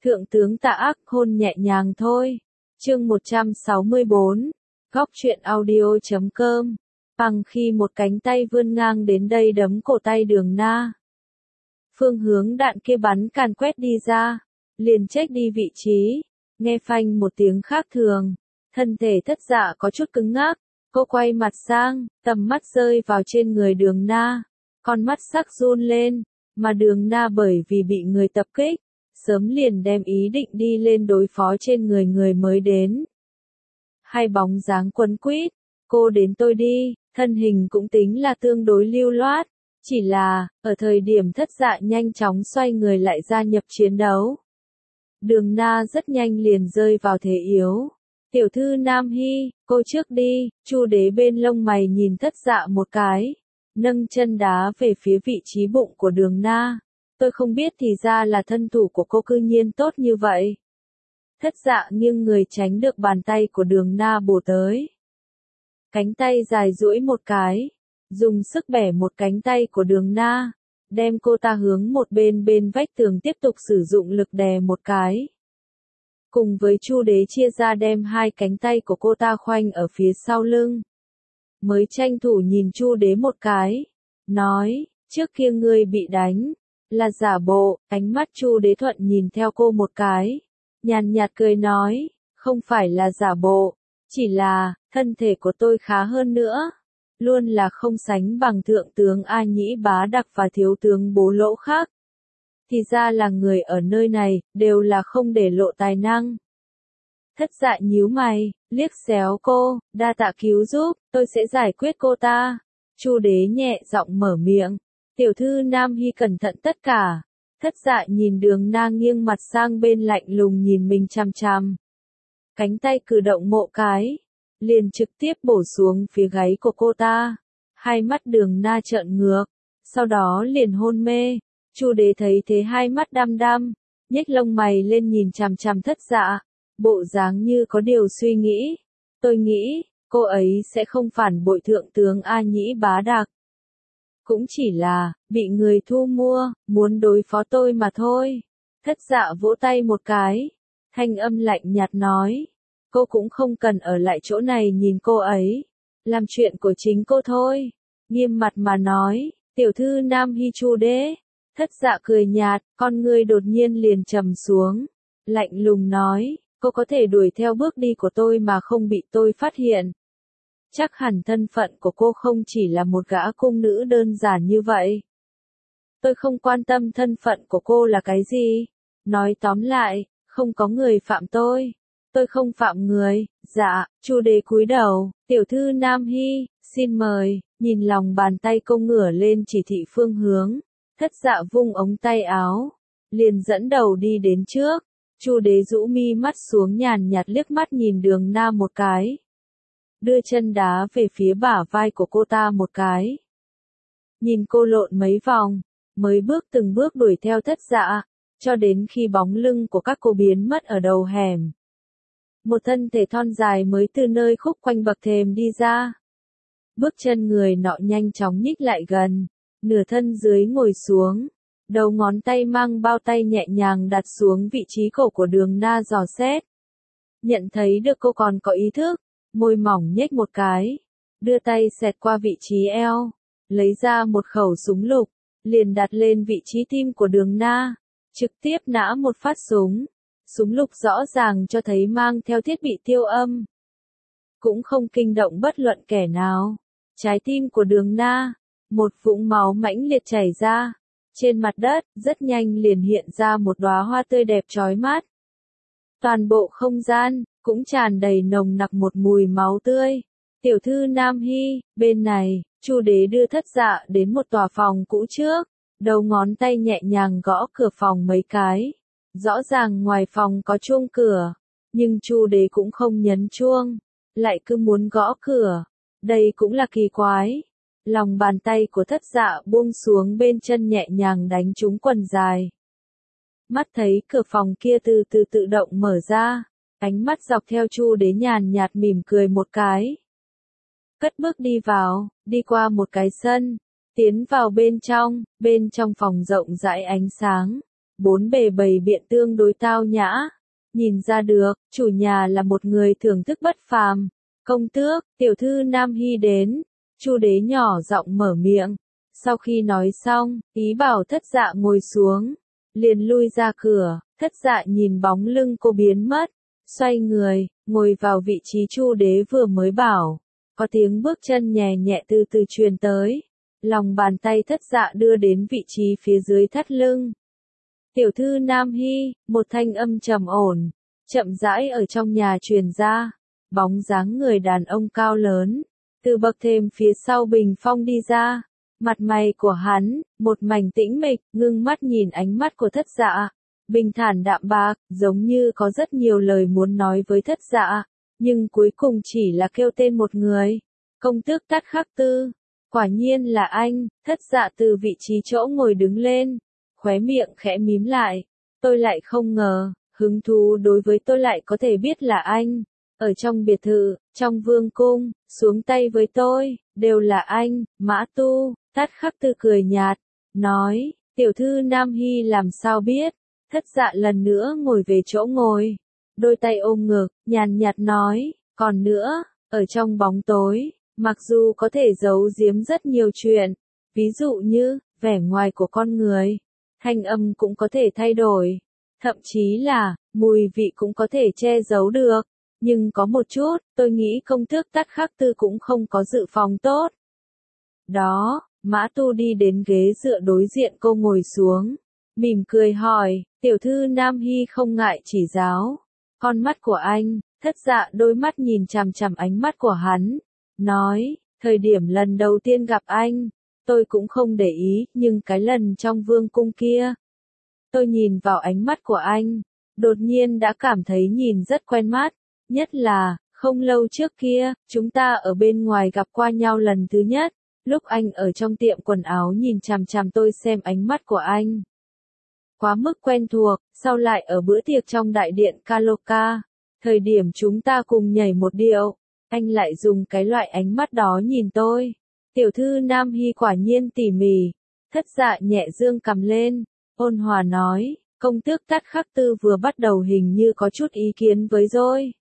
Thượng tướng Tạ Ác hôn nhẹ nhàng thôi. Chương 164. Góc truyện audio.com. Bằng khi một cánh tay vươn ngang đến đây đấm cổ tay Đường Na. Phương hướng đạn kia bắn càn quét đi ra, liền check đi vị trí, nghe phanh một tiếng khác thường, thân thể Thất Dạ có chút cứng ngắc, cô quay mặt sang, tầm mắt rơi vào trên người Đường Na, con mắt sắc run lên, mà Đường Na bởi vì bị người tập kích, sớm liền đem ý định đi lên đối phó trên người mới đến. Hai bóng dáng quấn quýt, cô đến tôi đi, thân hình cũng tính là tương đối lưu loát, chỉ là, ở thời điểm Thất Dạ nhanh chóng xoay người lại gia nhập chiến đấu. Đường Na rất nhanh liền rơi vào thế yếu. Tiểu thư Nam Hy, cô trước đi, Chu Đế bên lông mày nhìn Thất Dạ một cái, nâng chân đá về phía vị trí bụng của Đường Na. Tôi không biết thì ra là thân thủ của cô cư nhiên tốt như vậy. Thất Dạ nghiêng người tránh được bàn tay của Đường Na bổ tới. Cánh tay dài duỗi một cái, dùng sức bẻ một cánh tay của Đường Na, đem cô ta hướng một bên vách tường tiếp tục sử dụng lực đè một cái. Cùng với Chu Đế chia ra đem hai cánh tay của cô ta khoanh ở phía sau lưng. Mới tranh thủ nhìn Chu Đế một cái, nói, trước kia ngươi bị đánh, là giả bộ, ánh mắt Chu Đế thuận nhìn theo cô một cái, nhàn nhạt cười nói, không phải là giả bộ, chỉ là, thân thể của tôi khá hơn nữa, luôn là không sánh bằng thượng tướng A Nhĩ Bá Đặc và thiếu tướng Bố Lỗ khác. Thì ra là người ở nơi này, đều là không để lộ tài năng. Thất Dạ nhíu mày, liếc xéo cô, đa tạ cứu giúp, tôi sẽ giải quyết cô ta. Chu Đế nhẹ giọng mở miệng, tiểu thư Nam Hy cẩn thận tất cả. Thất Dạ nhìn Đường Na nghiêng mặt sang bên lạnh lùng nhìn mình chằm chằm. Cánh tay cử động mộ cái, liền trực tiếp bổ xuống phía gáy của cô ta. Hai mắt Đường Na trợn ngược, sau đó liền hôn mê. Chu Đế thấy thế hai mắt đăm đăm, nhếch lông mày lên nhìn chằm chằm Thất Dạ, bộ dáng như có điều suy nghĩ. Tôi nghĩ, cô ấy sẽ không phản bội thượng tướng A Nhĩ Bá Đặc. Cũng chỉ là, bị người thu mua, muốn đối phó tôi mà thôi. Thất Dạ vỗ tay một cái, thanh âm lạnh nhạt nói, cô cũng không cần ở lại chỗ này nhìn cô ấy, làm chuyện của chính cô thôi. Nghiêm mặt mà nói, tiểu thư Nam Hy. Chu Đế. Thất Dạ cười nhạt, con ngươi đột nhiên liền trầm xuống, lạnh lùng nói, cô có thể đuổi theo bước đi của tôi mà không bị tôi phát hiện. Chắc hẳn thân phận của cô không chỉ là một gã cung nữ đơn giản như vậy. Tôi không quan tâm thân phận của cô là cái gì. Nói tóm lại, không có người phạm tôi. Tôi không phạm người. Dạ, Chu Đế cúi đầu, tiểu thư Nam Hy, xin mời, nhìn lòng bàn tay cô ngửa lên chỉ thị phương hướng. Thất Dạ vung ống tay áo, liền dẫn đầu đi đến trước. Chu Đế rũ mi mắt xuống nhàn nhạt liếc mắt nhìn Đường Na một cái. Đưa chân đá về phía bả vai của cô ta một cái. Nhìn cô lộn mấy vòng, mới từng bước đuổi theo Thất Dạ, cho đến khi bóng lưng của các cô biến mất ở đầu hẻm. Một thân thể thon dài mới từ nơi khúc quanh bậc thềm đi ra. Bước chân người nọ nhanh chóng nhích lại gần, nửa thân dưới ngồi xuống, đầu ngón tay mang bao tay nhẹ nhàng đặt xuống vị trí cổ của Đường Na dò xét. Nhận thấy được cô còn có ý thức, môi mỏng nhếch một cái, đưa tay xẹt qua vị trí eo, lấy ra một khẩu súng lục, liền đặt lên vị trí tim của Đường Na, trực tiếp nã một phát súng. Súng lục rõ ràng cho thấy mang theo thiết bị tiêu âm, cũng không kinh động bất luận kẻ nào. Trái tim của Đường Na, một vũng máu mãnh liệt chảy ra, trên mặt đất, rất nhanh liền hiện ra một đóa hoa tươi đẹp chói mắt. Toàn bộ không gian, cũng tràn đầy nồng nặc một mùi máu tươi. Tiểu thư Nam Hy, bên này, Chu Đế đưa Thất Dạ đến một tòa phòng cũ trước, đầu ngón tay nhẹ nhàng gõ cửa phòng mấy cái. Rõ ràng ngoài phòng có chuông cửa, nhưng Chu Đế cũng không nhấn chuông, lại cứ muốn gõ cửa. Đây cũng là kỳ quái. Lòng bàn tay của Thất Dạ buông xuống bên chân nhẹ nhàng đánh trúng quần dài. Mắt thấy cửa phòng kia từ từ tự động mở ra, ánh mắt dọc theo Chu Đế nhàn nhạt mỉm cười một cái. Cất bước đi vào, đi qua một cái sân, tiến vào bên trong phòng rộng rãi ánh sáng, bốn bề bày biện tương đối tao nhã. Nhìn ra được, chủ nhà là một người thưởng thức bất phàm. Công tước, tiểu thư Nam Hy đến. Chu đế nhỏ giọng mở miệng. Sau khi nói xong, ý bảo thất dạ ngồi xuống. Liền lui ra cửa, thất dạ nhìn bóng lưng cô biến mất. Xoay người, ngồi vào vị trí chu đế vừa mới bảo. Có tiếng bước chân nhẹ nhẹ từ từ truyền tới. Lòng bàn tay thất dạ đưa đến vị trí phía dưới thắt lưng. Tiểu thư Nam Hy, một thanh âm trầm ổn, chậm rãi ở trong nhà truyền ra. Bóng dáng người đàn ông cao lớn, từ bậc thềm phía sau bình phong đi ra. Mặt mày của hắn, một mảnh tĩnh mịch, ngưng mắt nhìn ánh mắt của thất dạ. Bình thản đạm bạc, giống như có rất nhiều lời muốn nói với thất dạ. Nhưng cuối cùng chỉ là kêu tên một người. Công tước Tát Khắc Tư. Quả nhiên là anh, thất dạ từ vị trí chỗ ngồi đứng lên. Khóe miệng khẽ mím lại. Tôi lại không ngờ, hứng thú đối với tôi lại có thể biết là anh. Ở trong biệt thự, trong vương cung, xuống tay với tôi, đều là anh, Mã Tu. Tát Khắc Tư cười nhạt, nói, tiểu thư Nam Hy làm sao biết. Thất dạ lần nữa ngồi về chỗ ngồi. Đôi tay ôm ngực, nhàn nhạt nói, còn nữa, ở trong bóng tối, mặc dù có thể giấu giếm rất nhiều chuyện, ví dụ như, vẻ ngoài của con người, thanh âm cũng có thể thay đổi, thậm chí là, mùi vị cũng có thể che giấu được. Nhưng có một chút, tôi nghĩ công tước Tát Khắc Tư cũng không có dự phòng tốt. Đó, Mã Tu đi đến ghế dựa đối diện cô ngồi xuống, mỉm cười hỏi, tiểu thư Nam Hy không ngại chỉ giáo. Con mắt của anh, thất dạ đôi mắt nhìn chằm chằm ánh mắt của hắn, nói, thời điểm lần đầu tiên gặp anh, tôi cũng không để ý, nhưng cái lần trong vương cung kia, tôi nhìn vào ánh mắt của anh, đột nhiên đã cảm thấy nhìn rất quen mắt, nhất là, không lâu trước kia, chúng ta ở bên ngoài gặp qua nhau lần thứ nhất, lúc anh ở trong tiệm quần áo nhìn chằm chằm tôi xem ánh mắt của anh. Quá mức quen thuộc, sau lại ở bữa tiệc trong đại điện Kaloka, thời điểm chúng ta cùng nhảy một điệu, anh lại dùng cái loại ánh mắt đó nhìn tôi. Tiểu thư Nam Hy quả nhiên tỉ mỉ, thất dạ nhẹ dương cầm lên, ôn hòa nói, công tước Tát Khắc Tư vừa bắt đầu hình như có chút ý kiến với tôi.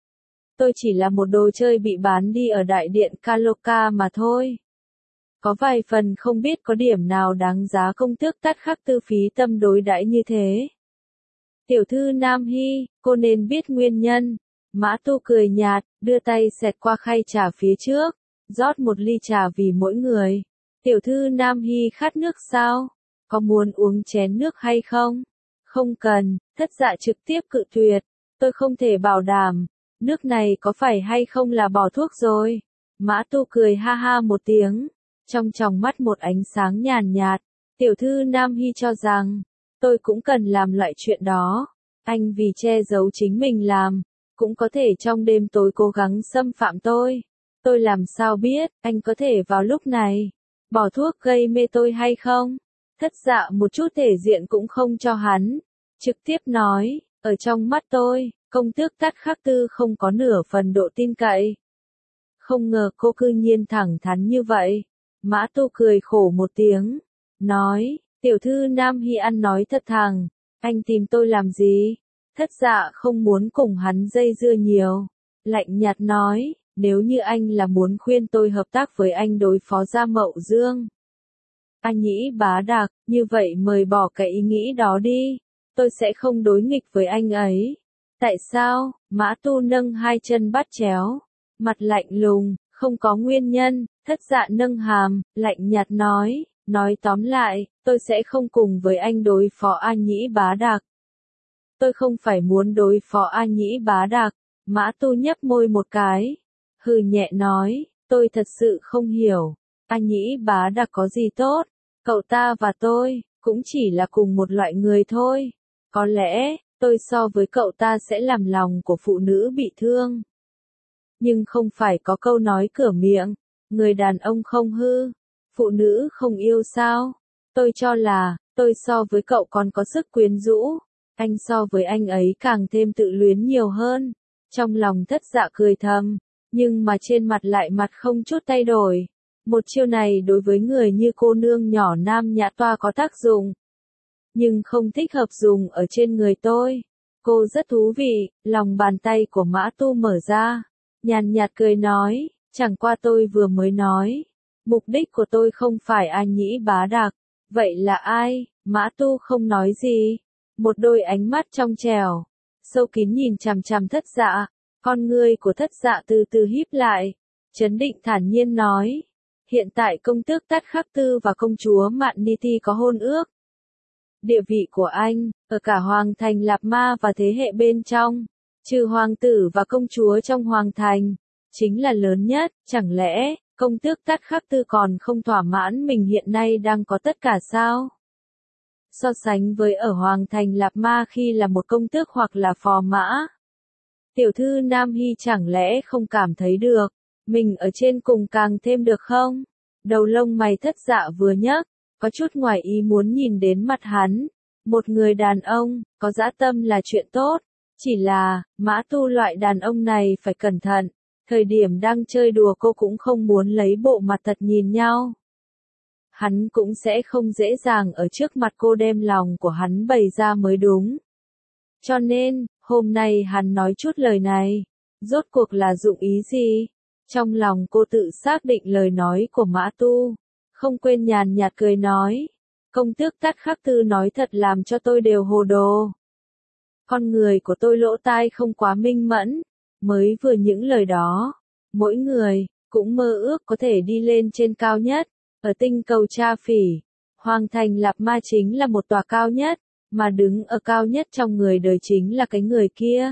Tôi chỉ là một đồ chơi bị bán đi ở đại điện Kaloka mà thôi. Có vài phần không biết có điểm nào đáng giá công tước Tát Khắc Tư phí tâm đối đãi như thế. Tiểu thư Nam Hy, cô nên biết nguyên nhân. Mã Tu cười nhạt, đưa tay xẹt qua khay trà phía trước, rót một ly trà vì mỗi người. Tiểu thư Nam Hy khát nước sao? Có muốn uống chén nước hay không? Không cần, thất dạ trực tiếp cự tuyệt. Tôi không thể bảo đảm, nước này có phải hay không là bỏ thuốc rồi. Mã Tu cười ha ha một tiếng, trong tròng mắt một ánh sáng nhàn nhạt. Tiểu thư Nam Hy cho rằng, tôi cũng cần làm loại chuyện đó. Anh vì che giấu chính mình làm, cũng có thể trong đêm tối cố gắng xâm phạm tôi. Tôi làm sao biết, anh có thể vào lúc này, bỏ thuốc gây mê tôi hay không? Thất dạ một chút thể diện cũng không cho hắn. Trực tiếp nói, ở trong mắt tôi, công tước Tát Khắc Tư không có nửa phần độ tin cậy. Không ngờ cô cư nhiên thẳng thắn như vậy. Mã Tu cười khổ một tiếng, nói, tiểu thư Nam Hy ăn nói thật thẳng, anh tìm tôi làm gì? Thất dạ không muốn cùng hắn dây dưa nhiều, lạnh nhạt nói, nếu như anh là muốn khuyên tôi hợp tác với anh đối phó Gia Mậu Dương. Anh nghĩ bá đạc, như vậy mời bỏ cái ý nghĩ đó đi, tôi sẽ không đối nghịch với anh ấy. Tại sao? Mã Tu nâng hai chân bắt chéo, mặt lạnh lùng, không có nguyên nhân. Thất dạ nâng hàm, lạnh nhạt nói tóm lại, tôi sẽ không cùng với anh đối phó A Nhĩ Bá Đạc. Tôi không phải muốn đối phó A Nhĩ Bá Đạc. Mã Tu nhấp môi một cái, hừ nhẹ nói, tôi thật sự không hiểu, A Nhĩ Bá Đạc có gì tốt, cậu ta và tôi, cũng chỉ là cùng một loại người thôi. Có lẽ, tôi so với cậu ta sẽ làm lòng của phụ nữ bị thương. Nhưng không phải có câu nói cửa miệng, người đàn ông không hư, phụ nữ không yêu sao? Tôi cho là, tôi so với cậu còn có sức quyến rũ, anh so với anh ấy càng thêm tự luyến nhiều hơn. Trong lòng thất dạ cười thầm, nhưng mà trên mặt lại mặt không chút thay đổi. Một chiêu này đối với người như cô nương nhỏ Nam Nhã Toa có tác dụng. nhưng không thích hợp dùng ở trên người tôi. Cô rất thú vị, lòng bàn tay của Mã Tu mở ra, nhàn nhạt cười nói, chẳng qua tôi vừa mới nói, mục đích của tôi không phải A Nhĩ Bá Đạc, vậy là ai? Mã Tu không nói gì, một đôi ánh mắt trong trẻo, sâu kín nhìn chằm chằm Thất Dạ, con ngươi của Thất Dạ từ từ híp lại, trấn định thản nhiên nói, hiện tại công tước Tát Khắc Tư và công chúa Mạn Ni Thi có hôn ước. Địa vị của anh, ở cả Hoàng thành Lạp Ma và thế hệ bên trong, trừ hoàng tử và công chúa trong Hoàng thành, chính là lớn nhất, chẳng lẽ, công tước Tát Khắc Tư còn không thỏa mãn mình hiện nay đang có tất cả sao? So sánh với ở Hoàng thành Lạp Ma khi là một công tước hoặc là phò mã. Tiểu thư Nam Hy chẳng lẽ không cảm thấy được, mình ở trên cùng càng thêm được không? Đầu lông mày Thất Dạ vừa nhấc, có chút ngoài ý muốn nhìn đến mặt hắn. Một người đàn ông, có dã tâm là chuyện tốt, chỉ là, Mã Tu loại đàn ông này phải cẩn thận, thời điểm đang chơi đùa cô cũng không muốn lấy bộ mặt thật nhìn nhau. Hắn cũng sẽ không dễ dàng ở trước mặt cô đem lòng của hắn bày ra mới đúng. Cho nên, hôm nay hắn nói chút lời này, rốt cuộc là dụng ý gì? Trong lòng cô tự xác định lời nói của Mã Tu, không quên nhàn nhạt cười nói, công tước Tát Khắc Tư nói thật làm cho tôi đều hồ đồ. Con người của tôi lỗ tai không quá minh mẫn, mới vừa những lời đó, mỗi người, cũng mơ ước có thể đi lên trên cao nhất, ở tinh cầu Cha Phỉ, Hoàng thành Lạp Ma chính là một tòa cao nhất, mà đứng ở cao nhất trong người đời chính là cái người kia.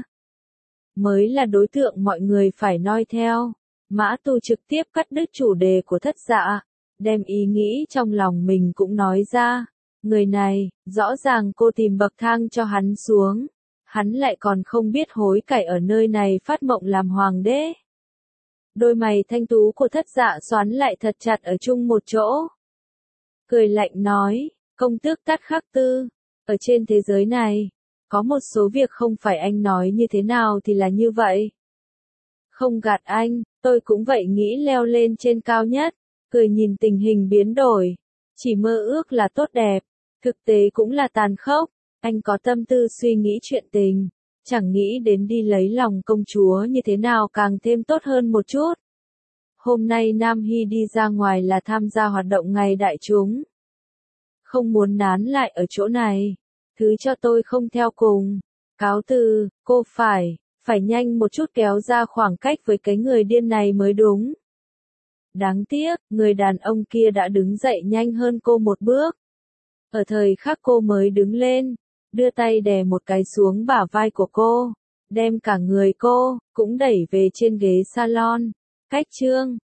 Mới là đối tượng mọi người phải noi theo. Mã Tu trực tiếp cắt đứt chủ đề của Thất Dạ, đem ý nghĩ trong lòng mình cũng nói ra. Người này, rõ ràng cô tìm bậc thang cho hắn xuống. Hắn lại còn không biết hối cải ở nơi này phát mộng làm hoàng đế. Đôi mày thanh tú của Thất Dạ xoắn lại thật chặt ở chung một chỗ. Cười lạnh nói, công tước Tát Khắc Tư, ở trên thế giới này, có một số việc không phải anh nói như thế nào thì là như vậy. Không gạt anh, tôi cũng vậy nghĩ leo lên trên cao nhất, cười nhìn tình hình biến đổi. Chỉ mơ ước là tốt đẹp, thực tế cũng là tàn khốc. Anh có tâm tư suy nghĩ chuyện tình, chẳng nghĩ đến đi lấy lòng công chúa như thế nào càng thêm tốt hơn một chút. Hôm nay Nam Hy đi ra ngoài là tham gia hoạt động ngày đại chúng. Không muốn nán lại ở chỗ này, thứ cho tôi không theo cùng. Cáo từ, cô phải nhanh một chút kéo ra khoảng cách với cái người điên này mới đúng. Đáng tiếc, người đàn ông kia đã đứng dậy nhanh hơn cô một bước. Ở thời khắc cô mới đứng lên, đưa tay đè một cái xuống bả vai của cô, đem cả người cô, cũng đẩy về trên ghế salon. Cách chương